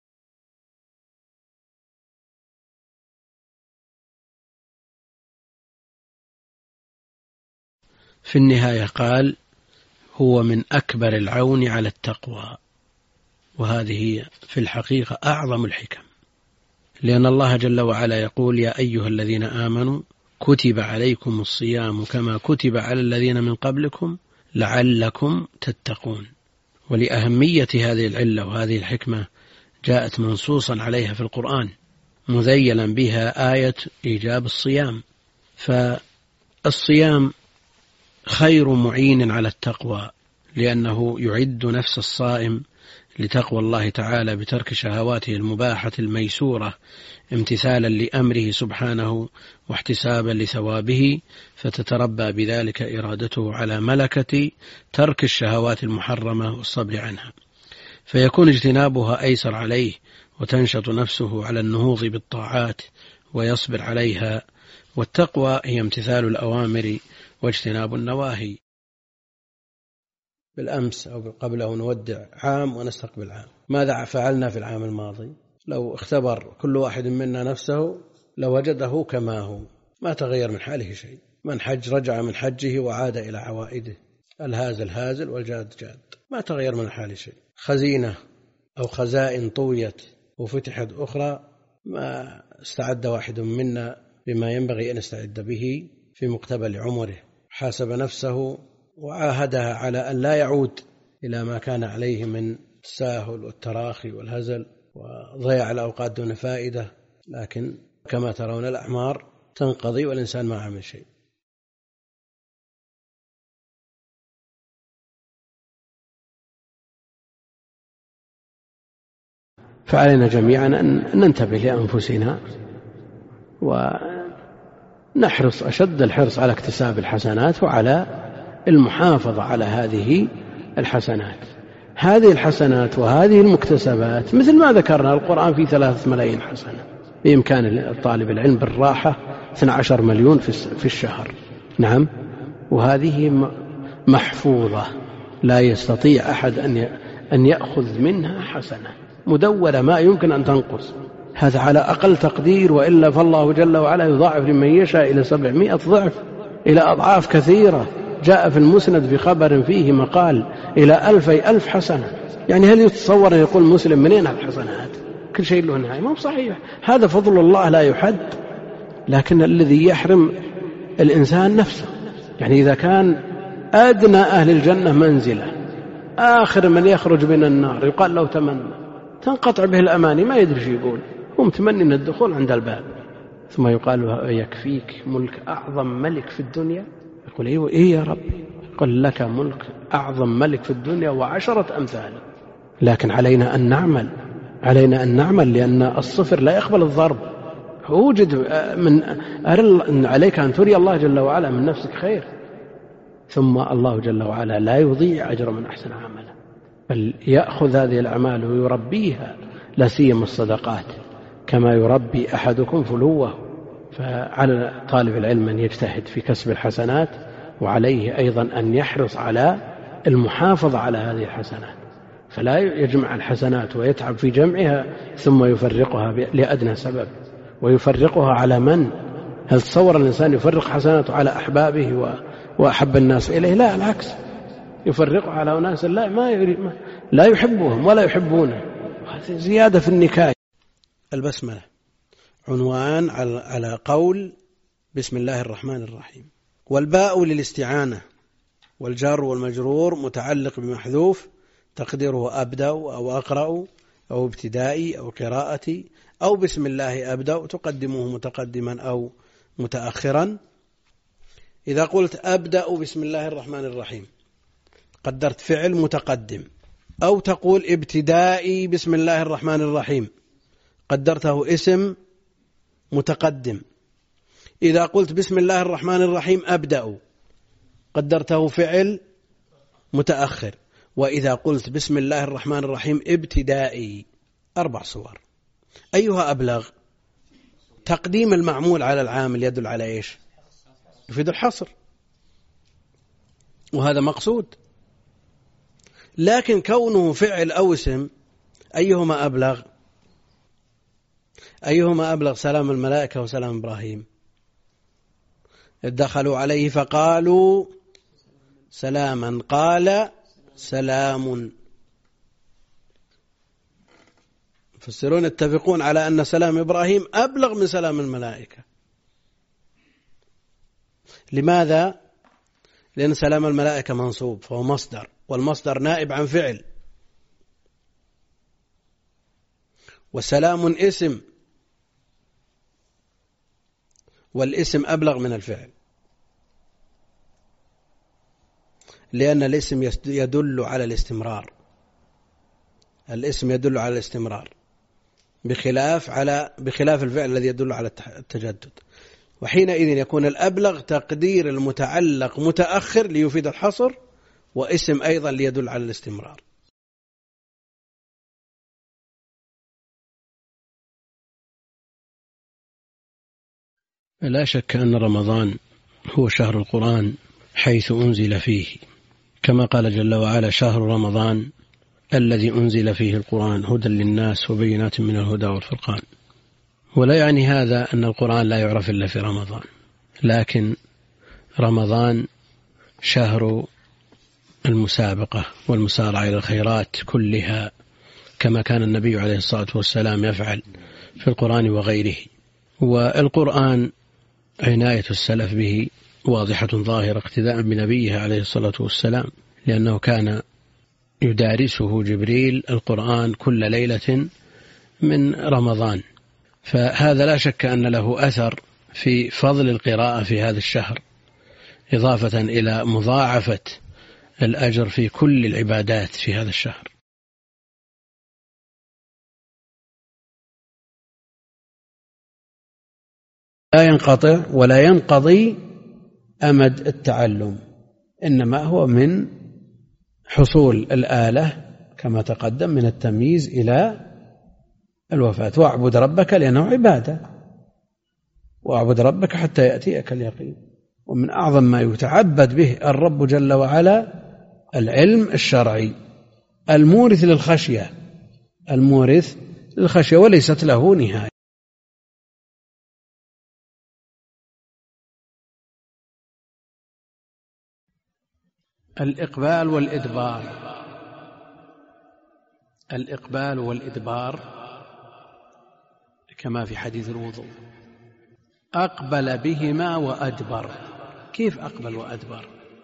في النهاية قال هو من أكبر العون على التقوى، وهذه في الحقيقة أعظم الحكم، لأن الله جل وعلا يقول يا أيها الذين آمنوا كتب عليكم الصيام كما كتب على الذين من قبلكم لعلكم تتقون. ولأهمية هذه العلة وهذه الحكمة جاءت منصوصا عليها في القرآن مذيلا بها آية إيجاب الصيام. فالصيام خير معين على التقوى، لأنه يعد نفس الصائم لتقوى الله تعالى بترك شهواته المباحة الميسورة امتثالا لأمره سبحانه واحتسابا لثوابه، فتتربى بذلك إرادته على ملكة ترك الشهوات المحرمة والصبر عنها، فيكون اجتنابها أيسر عليه وتنشط نفسه على النهوض بالطاعات ويصبر عليها. والتقوى هي امتثال الأوامر واجتناب النواهي. بالأمس أو قبله نودع عام ونستقبل عام. ماذا فعلنا في العام الماضي؟ لو اختبر كل واحد منا نفسه لوجده كما هو، ما تغير من حاله شيء. من حج رجع من حجه وعاد إلى عوائده، الهازل هازل والجاد جاد، ما تغير من حاله شيء. خزينة أو خزائن طويت وفتحت أخرى، ما استعد واحد منا بما ينبغي أن يستعد به في مقتبل عمره، حاسب نفسه وعاهدها على أن لا يعود إلى ما كان عليه من التساهل والتراخي والهزل وضياع الأوقات دون فائدة، لكن كما ترون الأعمار تنقضي والإنسان ما عمل شيء. فعلينا جميعا أن ننتبه لأنفسنا ونحرص أشد الحرص على اكتساب الحسنات وعلى المحافظة على هذه الحسنات. هذه الحسنات وهذه المكتسبات مثل ما ذكرنا القرآن في ثلاثة ملايين حسنة، بإمكان الطالب العلم بالراحة اثني عشر مليون في الشهر. نعم، وهذه محفوظة لا يستطيع أحد أن يأخذ منها حسنة مدونة ما يمكن أن تنقص. هذا على أقل تقدير، وإلا فالله جل وعلا يضاعف لمن يشاء إلى سبعمائة ضعف، إلى أضعاف كثيرة. جاء في المسند في خبر فيه مقال إلى ألفي ألف حسنة. يعني هل يتصور أن يقول مسلم منين الحسنات؟ كل شيء له نهاية؟ ما هو صحيح. هذا فضل الله لا يحد، لكن الذي يحرم الإنسان نفسه. يعني إذا كان أدنى أهل الجنة منزلة، آخر من يخرج من النار يقال له تمنى، تنقطع به الأماني، ما يدري شو يقول، هو متمني من الدخول عند الباب، ثم يقال له يكفيك ملك أعظم ملك في الدنيا؟ يقول إيه, إيه يا رب؟ قل لك ملك أعظم ملك في الدنيا وعشرة أمثال. لكن علينا أن نعمل، علينا أن نعمل، لأن الصفر لا يقبل الضرب. وجد من أرل عليك أن تري الله جل وعلا من نفسك خير، ثم الله جل وعلا لا يضيع أجر من أحسن عملا، بل يأخذ هذه الأعمال ويربيها، لا سيما الصدقات، كما يربي أحدكم فلوه. فعلى طالب العلم أن يجتهد في كسب الحسنات، وعليه أيضا أن يحرص على المحافظة على هذه الحسنات، فلا يجمع الحسنات ويتعب في جمعها ثم يفرقها لأدنى سبب. ويفرقها على من؟ هل تصور الإنسان يفرق حسناته على أحبابه وأحب الناس إليه؟ لا، العكس، يفرقها على أناس لا ما يريد ما لا يحبهم ولا يحبونه. هذه زيادة في النكاية. البسملة عنوان على قول بسم الله الرحمن الرحيم. والباء للاستعانة، والجار والمجرور متعلق بمحذوف تقديره أبدأ أو أقرأ أو ابتدائي أو قراءتي أو بسم الله أبدأ، تقدمه متقدما أو متأخرا. إذا قلت أبدأ بسم الله الرحمن الرحيم قدرت فعل متقدم، أو تقول ابتدائي بسم الله الرحمن الرحيم قدرته اسم متقدم. إذا قلت بسم الله الرحمن الرحيم أبدأ قدرته فعل متأخر. وإذا قلت بسم الله الرحمن الرحيم ابتدائي. أربع صور، أيها أبلغ؟ تقديم المعمول على العامل يدل على إيش؟ يفيد الحصر، وهذا مقصود. لكن كونه فعل أو اسم أيهما أبلغ؟ أيهما أبلغ؟ سلام الملائكة وسلام إبراهيم. دخلوا عليه فقالوا سلاما قال سلام. المفسرون يتفقون على أن سلام إبراهيم أبلغ من سلام الملائكة. لماذا؟ لأن سلام الملائكة منصوب فهو مصدر، والمصدر نائب عن فعل، وسلام اسم، والاسم أبلغ من الفعل، لأن الاسم يدل على الاستمرار. الاسم يدل على الاستمرار بخلاف على بخلاف الفعل الذي يدل على التجدد. وحينئذ يكون الأبلغ تقدير المتعلق متأخر ليفيد الحصر، واسم أيضا ليدل على الاستمرار. لا شك أن رمضان هو شهر القرآن حيث أنزل فيه، كما قال جل وعلا شهر رمضان الذي أنزل فيه القرآن هدى للناس وبينات من الهدى والفرقان. ولا يعني هذا أن القرآن لا يعرف إلا في رمضان، لكن رمضان شهر المسابقة والمسارعة إلى الخيرات كلها، كما كان النبي عليه الصلاة والسلام يفعل في القرآن وغيره. والقرآن عناية السلف به واضحة ظاهرة اقتداء بنبيه عليه الصلاة والسلام، لأنه كان يدارسه جبريل القرآن كل ليلة من رمضان، فهذا لا شك أن له أثر في فضل القراءة في هذا الشهر، إضافة إلى مضاعفة الأجر في كل العبادات في هذا الشهر. لا ينقطع ولا ينقضي أمد التعلم، إنما هو من حصول الآلة كما تقدم من التمييز إلى الوفاة. واعبد ربك لأنه عبادة، واعبد ربك حتى يأتيك اليقين. ومن أعظم ما يتعبد به الرب جل وعلا العلم الشرعي المورث للخشية، المورث للخشية وليست له نهاية. الإقبال والإدبار. الإقبال والإدبار كما في حديث الوضوء، أقبل بهما وأدبر. كيف أقبل وأدبر؟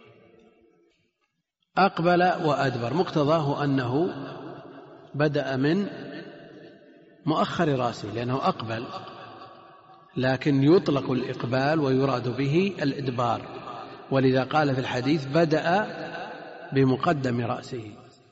أقبل وأدبر مقتضاه أنه بدأ من مؤخر رأسه لأنه أقبل، لكن يطلق الإقبال ويراد به الإدبار، ولذا قال في الحديث بدأ بمقدم رأسه.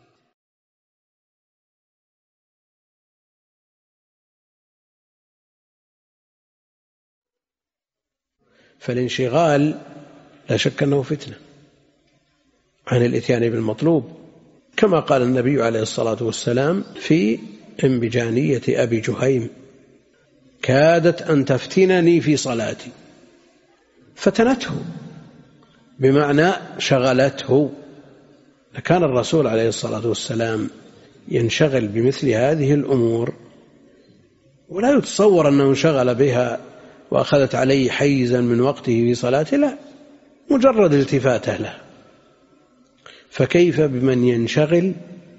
فالانشغال لا شك أنه فتنة عن الإتيان بالمطلوب، كما قال النبي عليه الصلاة والسلام في انبجانية أبي جهيم: كادت أن تفتنني في صلاتي. فتنته بمعنى شغلته. كان الرسول عليه الصلاة والسلام ينشغل بمثل هذه الأمور، ولا يتصور أنه انشغل بها وأخذت عليه حيزا من وقته في صلاته، لا، مجرد التفاته له. فكيف بمن ينشغل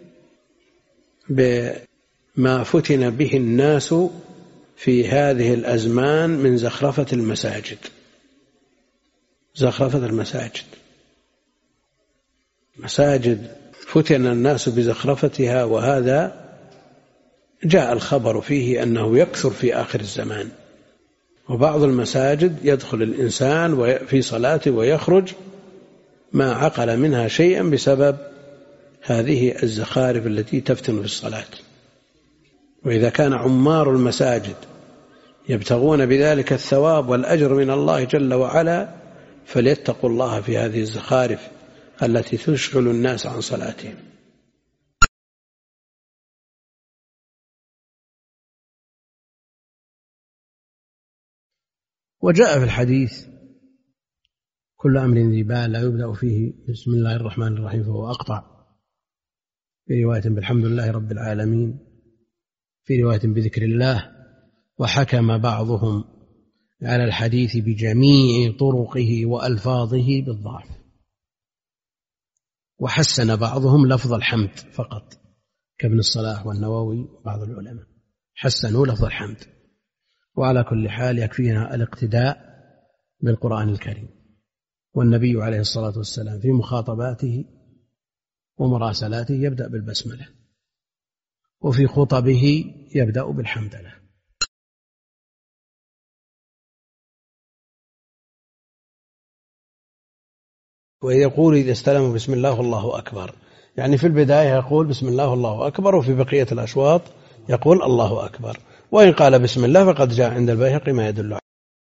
بما فتن به الناس في هذه الأزمان من زخرفة المساجد. زخرفة المساجد، مساجد فتن الناس بزخرفتها، وهذا جاء الخبر فيه أنه يكثر في آخر الزمان. وبعض المساجد يدخل الإنسان في صلاته ويخرج ما عقل منها شيئا بسبب هذه الزخارف التي تفتن في الصلاة. وإذا كان عمار المساجد يبتغون بذلك الثواب والأجر من الله جل وعلا، فليتقوا الله في هذه الزخارف التي تشغل الناس عن صلاتهم. وجاء في الحديث: كل أمر ذي بال لا يبدأ فيه بسم الله الرحمن الرحيم فهو أقطع. في رواية بالحمد لله رب العالمين، في رواية بذكر الله. وحكم بعضهم على الحديث بجميع طرقه وألفاظه بالضعف، وحسن بعضهم لفظ الحمد فقط، كابن الصلاح والنووي وبعض العلماء حسنوا لفظ الحمد. وعلى كل حال يكفينا الاقتداء بالقرآن الكريم. والنبي عليه الصلاة والسلام في مخاطباته ومراسلاته يبدأ بالبسملة، وفي خطبه يبدأ بالحمدلله. ويقول إذا استلموا بسم الله والله أكبر، يعني في البداية يقول بسم الله والله أكبر، وفي بقية الأشواط يقول الله أكبر. وإن قال بسم الله فقد جاء عند البيهقي ما يدل عليه.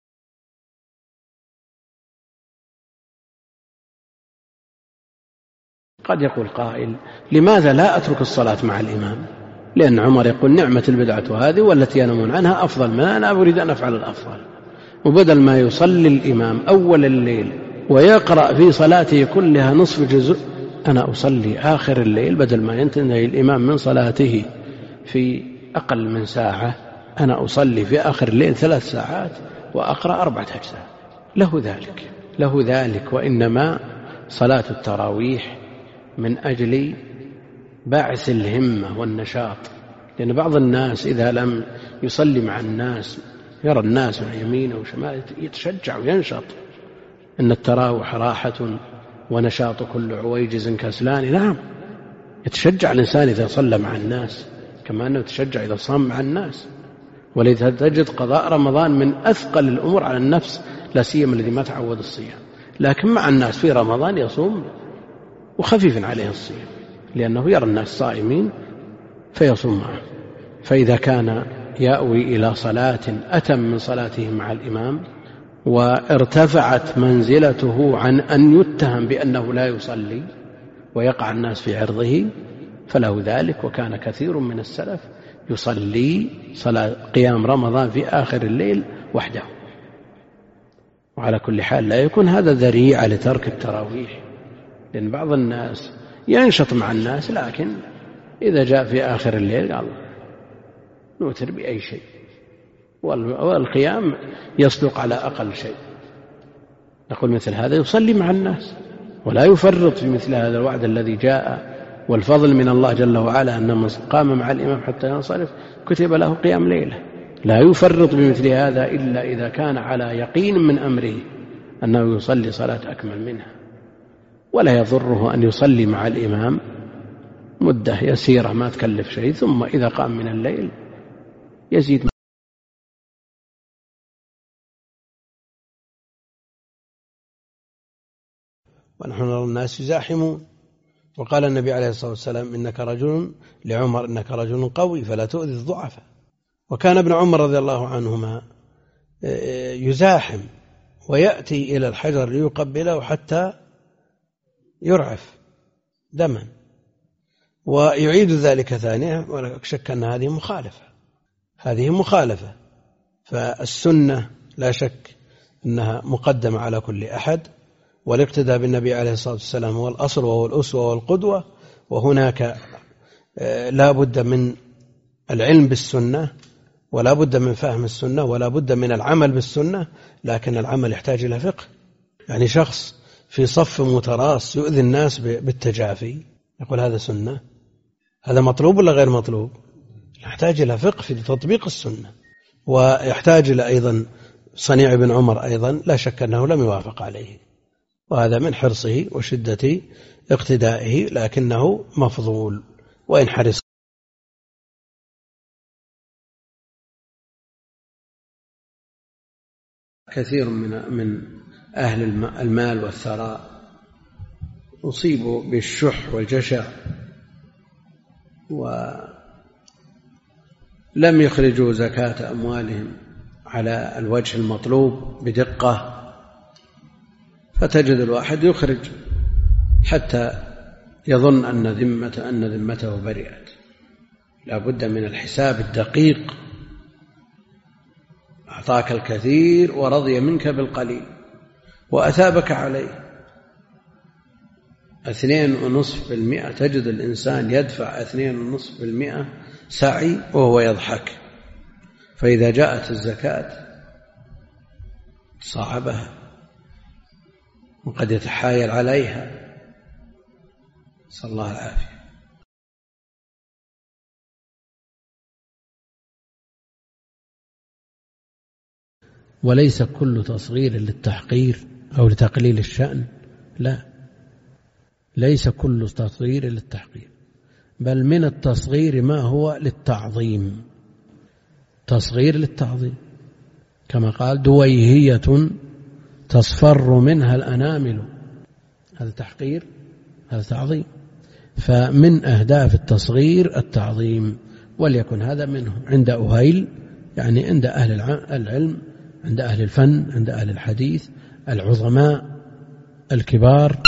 قد يقول قائل: لماذا لا أترك الصلاة مع الإمام؟ لأن عمر يقول: نعمة البدعة هذه والتي ينامون عنها أفضل، ما أنا أريد أن أفعل الأفضل. وبدل ما يصلي الإمام أول الليل ويقرأ في صلاته كلها نصف جزء، أنا أصلي آخر الليل، بدل ما ينتهي الإمام من صلاته في أقل من ساعة، أنا أصلي في آخر الليل ثلاث ساعات وأقرأ أربعة أجزاء. له ذلك له ذلك وإنما صلاة التراويح من أجل بعث الهمة والنشاط. لأن بعض الناس إذا لم يصلي مع الناس يرى الناس من يمينه وشماله يتشجع وينشط. إن التراوح راحة ونشاط كل عويجز كسلان. نعم، يتشجع الإنسان إذا صلى مع الناس كما أنه يتشجع إذا صام مع الناس. ولذا تجد قضاء رمضان من أثقل الأمور على النفس، لا سيما الذي ما تعود الصيام، لكن مع الناس في رمضان يصوم وخفيف عليه الصيام لأنه يرى الناس صائمين فيصوم معه. فإذا كان يأوي إلى صلاة أتم من صلاته مع الإمام وارتفعت منزلته عن أن يتهم بأنه لا يصلي ويقع الناس في عرضه فله ذلك. وكان كثير من السلف يصلي صلاة قيام رمضان في آخر الليل وحده. وعلى كل حال لا يكون هذا ذريعة لترك التراويح، لأن بعض الناس ينشط مع الناس لكن إذا جاء في آخر الليل قال نوتر بأي شيء، والقيام يصدق على أقل شيء. نقول مثل هذا يصلي مع الناس ولا يفرط في مثل هذا الوعد الذي جاء، والفضل من الله جل وعلا أن من قام مع الإمام حتى ينصرف كتب له قيام ليلة. لا يفرط بمثل هذا إلا إذا كان على يقين من أمره أنه يصلي صلاة أكمل منها. ولا يضره أن يصلي مع الإمام مدة يسيرة ما تكلف شيء، ثم إذا قام من الليل يزيد. ونحن نرى الناس يزاحمون، وقال النبي عليه الصلاة والسلام إنك رجل لعمر إنك رجل قوي فلا تؤذي الضعفاء. وكان ابن عمر رضي الله عنهما يزاحم ويأتي إلى الحجر ليقبله حتى يرعف دما، ويعيد ذلك ثانية، ولا شك أن هذه مخالفة هذه مخالفة فالسنة لا شك أنها مقدمة على كل أحد، والاقتداء بالنبي عليه الصلاة والسلام هو الأصل وهو الأسوة والقدوة. وهناك لا بد من العلم بالسنة ولا بد من فهم السنة ولا بد من العمل بالسنة، لكن العمل يحتاج إلى فقه. يعني شخص في صف متراص يؤذي الناس بالتجافي يقول هذا سنة؟ هذا مطلوب ولا غير مطلوب؟ يحتاج إلى فقه في تطبيق السنة، ويحتاج إلى أيضا صنيع ابن عمر أيضا لا شك أنه لم يوافق عليه، وهذا من حرصه وشدة اقتدائه، لكنه مفضول وإن حرص. كثير من من أهل المال والثراء أصيبوا بالشح والجشع ولم يخرجوا زكاة أموالهم على الوجه المطلوب بدقة، فتجد الواحد يخرج حتى يظن أن ذمة أن ذمته برئت. لا بد من الحساب الدقيق. أعطاك الكثير ورضي منك بالقليل وأثابك عليه اثنين ونصف بالمئة، تجد الإنسان يدفع اثنين ونصف بالمئة سعي وهو يضحك، فإذا جاءت الزكاة صعبها وقد يتحايل عليها، نسأل الله العافية. وليس كل تصغير للتحقير أو لتقليل الشأن، لا، ليس كل تصغير للتحقير، بل من التصغير ما هو للتعظيم، تصغير للتعظيم، كما قال دويهية تصفر منها الأنامل، هذا تحقير هذا تعظيم. فمن أهداف التصغير التعظيم، وليكن هذا منه عند أهيل، يعني عند أهل العلم، عند أهل الفن، عند أهل الحديث العظماء الكبار.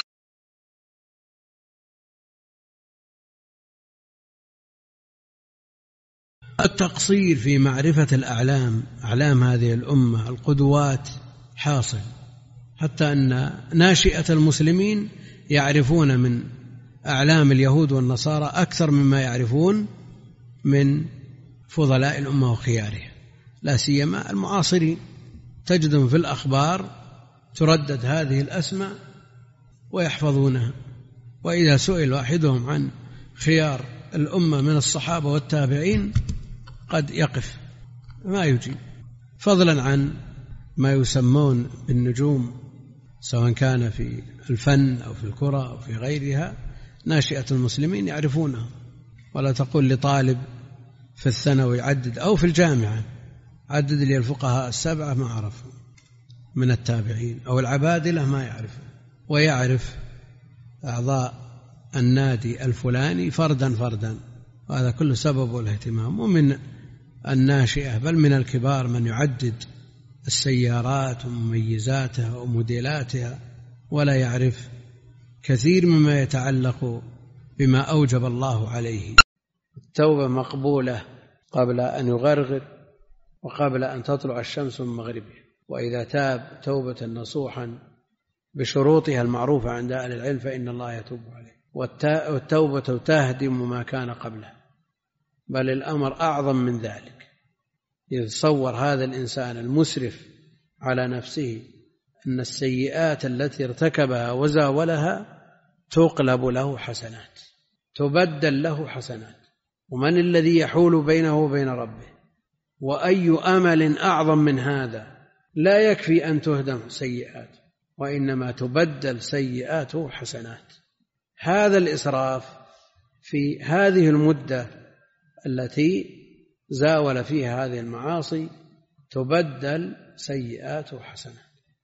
التقصير في معرفة الأعلام، أعلام هذه الأمة القدوات حاصل، حتى أن ناشئة المسلمين يعرفون من أعلام اليهود والنصارى أكثر مما يعرفون من فضلاء الأمة وخيارها، لا سيما المعاصرين. تجدهم في الأخبار تردد هذه الأسماء ويحفظونها، وإذا سئل واحدهم عن خيار الأمة من الصحابة والتابعين قد يقف ما يجيب، فضلا عن ما يسمون بالنجوم، سواء كان في الفن أو في الكرة أو في غيرها، ناشئة المسلمين يعرفونه. ولا تقول لطالب في الثانوي عدد أو في الجامعة عدد لي الفقهاء السبعة ما عرفوا من التابعين، أو العبادلة ما يعرف، ويعرف أعضاء النادي الفلاني فردا فردا. وهذا كله سبب الاهتمام. ومن الناشئة بل من الكبار من يعدد السيارات ومميزاتها وموديلاتها ولا يعرف كثير مما يتعلق بما أوجب الله عليه. التوبة مقبولة قبل أن يغرغر وقبل أن تطلع الشمس من مغربها، وإذا تاب توبة نصوحا بشروطها المعروفة عند أهل العلم فإن الله يتوب عليه. والتوبة تهدم ما كان قبلها، بل الأمر أعظم من ذلك. يتصور هذا الإنسان المسرف على نفسه أن السيئات التي ارتكبها وزاولها تقلب له حسنات، تبدل له حسنات، ومن الذي يحول بينه وبين ربه؟ وأي أمل أعظم من هذا؟ لا يكفي أن تهدم سيئات، وإنما تبدل سيئاته حسنات. هذا الإسراف في هذه المدة التي زاول فيها هذه المعاصي تبدل سيئاته حسنات.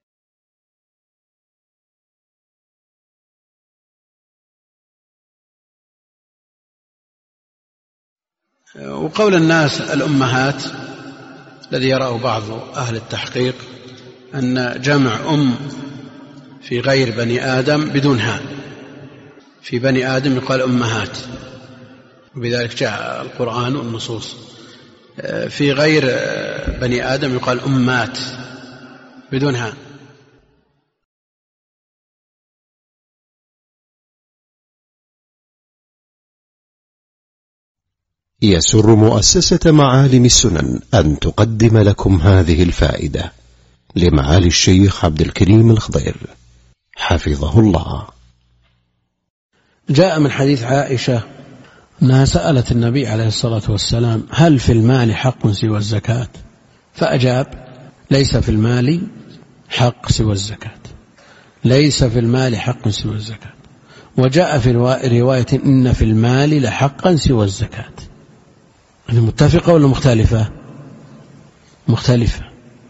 وقول الناس الأمهات الذي يراه بعض أهل التحقيق أن جمع أم في غير بني آدم بدون هاء، في بني آدم يقال أمهات، وبذلك جاء القرآن والنصوص. في غير بني آدم يقال أمات بدون هاء. يسر مؤسسة معالم السنن أن تقدم لكم هذه الفائدة لمعالي الشيخ عبد الكريم الخضير حفظه الله. جاء من حديث عائشة أنها سألت النبي عليه الصلاة والسلام هل في المال حق سوى الزكاة؟ فأجاب ليس في المال حق سوى الزكاة، ليس في المال حق سوى الزكاة. وجاء في رواية إن في المال لحقا سوى الزكاة. متفقة ولا مختلفة؟ مختلفة.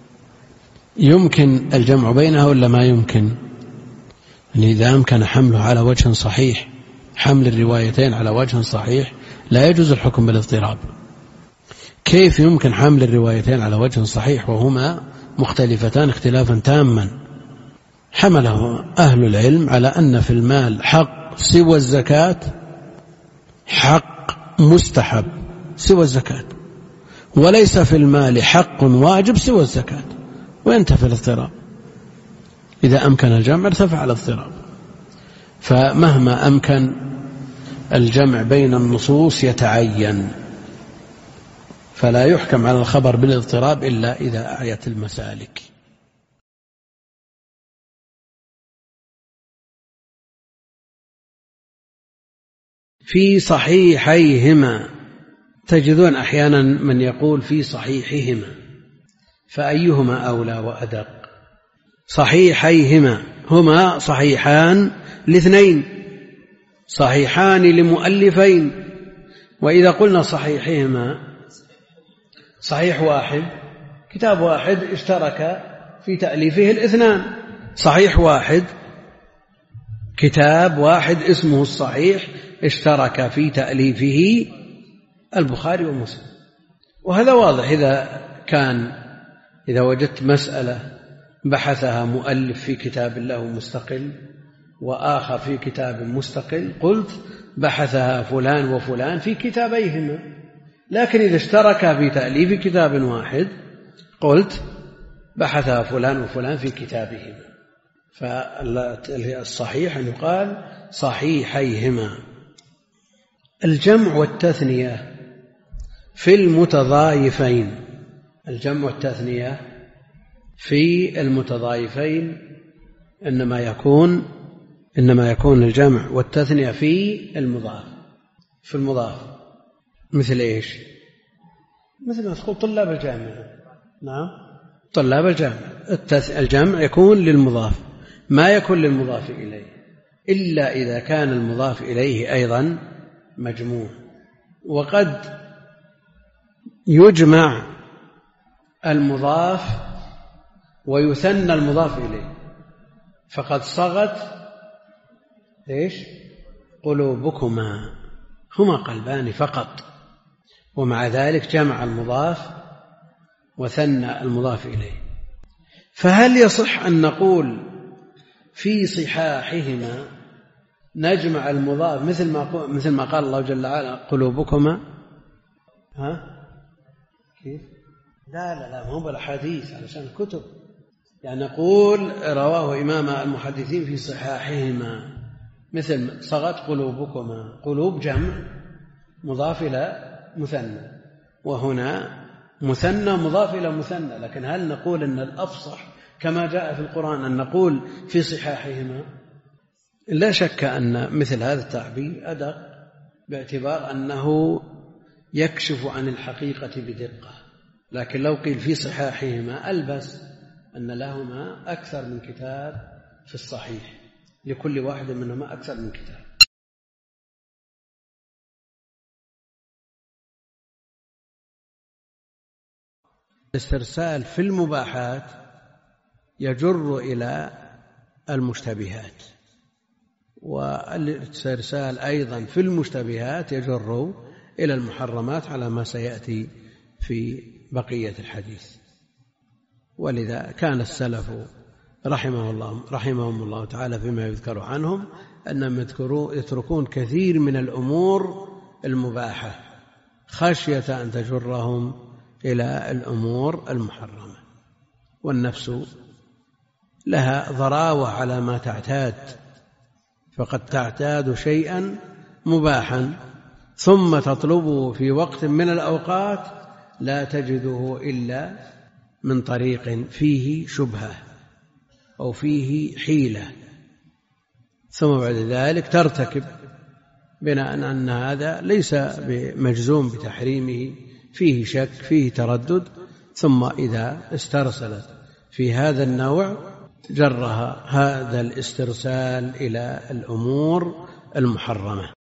يمكن الجمع بينها ولا ما يمكن؟ إذا أمكن حمله على وجه صحيح، حمل الروايتين على وجه صحيح، لا يجوز الحكم بالاضطراب. كيف يمكن حمل الروايتين على وجه صحيح وهما مختلفتان اختلافا تاما؟ حمله أهل العلم على أن في المال حق سوى الزكاة حق مستحب سوى الزكاة، وليس في المال حق واجب سوى الزكاة، وينتفي الاضطراب. إذا أمكن الجمع ارتفع الاضطراب. فمهما أمكن الجمع بين النصوص يتعين، فلا يحكم على الخبر بالاضطراب إلا إذا أعيت المسالك. في صحيحيهما، تجدون أحيانا من يقول في صحيحهما، فأيهما أولى وأدق؟ صحيحيهما هما صحيحان لاثنين، صحيحان لمؤلفين. وإذا قلنا صحيحهما صحيح واحد، كتاب واحد اشترك في تأليفه الاثنان، صحيح واحد كتاب واحد اسمه الصحيح اشترك في تأليفه البخاري ومسلم. وهذا واضح. إذا كان إذا وجدت مسألة بحثها مؤلف في كتاب له مستقل وآخر في كتاب مستقل، قلت بحثها فلان وفلان في كتابيهما. لكن إذا اشتركا في تأليف كتاب واحد قلت بحثها فلان وفلان في كتابهما. فالصحيح أن يقال صحيحيهما. الجمع والتثنية في المتضايفين، الجمع والتثنية في المتضايفين إنما يكون إنما يكون الجمع والتثنية في المضاف، في المضاف. مثل إيش؟ مثل ما تقول طلاب الجامعة. نعم، طلاب الجامعة. الجمع يكون للمضاف، ما يكون للمضاف إليه إلا إذا كان المضاف إليه أيضا مجموع. وقد يجمع المضاف ويثنى المضاف إليه، فقد صغت إيش؟ قلوبكما، هما قلبان فقط، ومع ذلك جمع المضاف وثنى المضاف إليه. فهل يصح أن نقول في صحاحهما نجمع المضاف مثل ما مثل ما قال الله جل وعلا قلوبكما؟ ها كيف؟ لا لا لا، مو بالحديث علشان الكتب، يعني نقول رواه إمام المحدثين في صحاحهما مثل صغت قلوبكما، قلوب جمع مضاف إلى مثنى، وهنا مثنى مضاف إلى مثنى. لكن هل نقول أن الأفصح كما جاء في القرآن أن نقول في صحاحهما؟ لا شك أن مثل هذا التعبير أدق، باعتبار أنه يكشف عن الحقيقة بدقة. لكن لو قيل في صحاحهما ألبس أن لهما أكثر من كتاب في الصحيح، لكل واحد منهما أكثر من كتاب. الاسترسال في المباحات يجر إلى المشتبهات، والاسترسال أيضا في المشتبهات يجر إلى المحرمات على ما سيأتي في بقية الحديث. ولذا كان السلف رحمه الله رحمهم الله تعالى فيما يذكر عنهم أنهم يتركون كثير من الأمور المباحة خشية أن تجرهم إلى الأمور المحرمة. والنفس لها ضراوة على ما تعتاد، فقد تعتاد شيئا مباحا ثم تطلبه في وقت من الأوقات لا تجده إلا من طريق فيه شبهة أو فيه حيلة، ثم بعد ذلك ترتكب بناء أن هذا ليس بمجزوم بتحريمه، فيه شك فيه تردد، ثم إذا استرسلت في هذا النوع جرها هذا الاسترسال إلى الأمور المحرمة.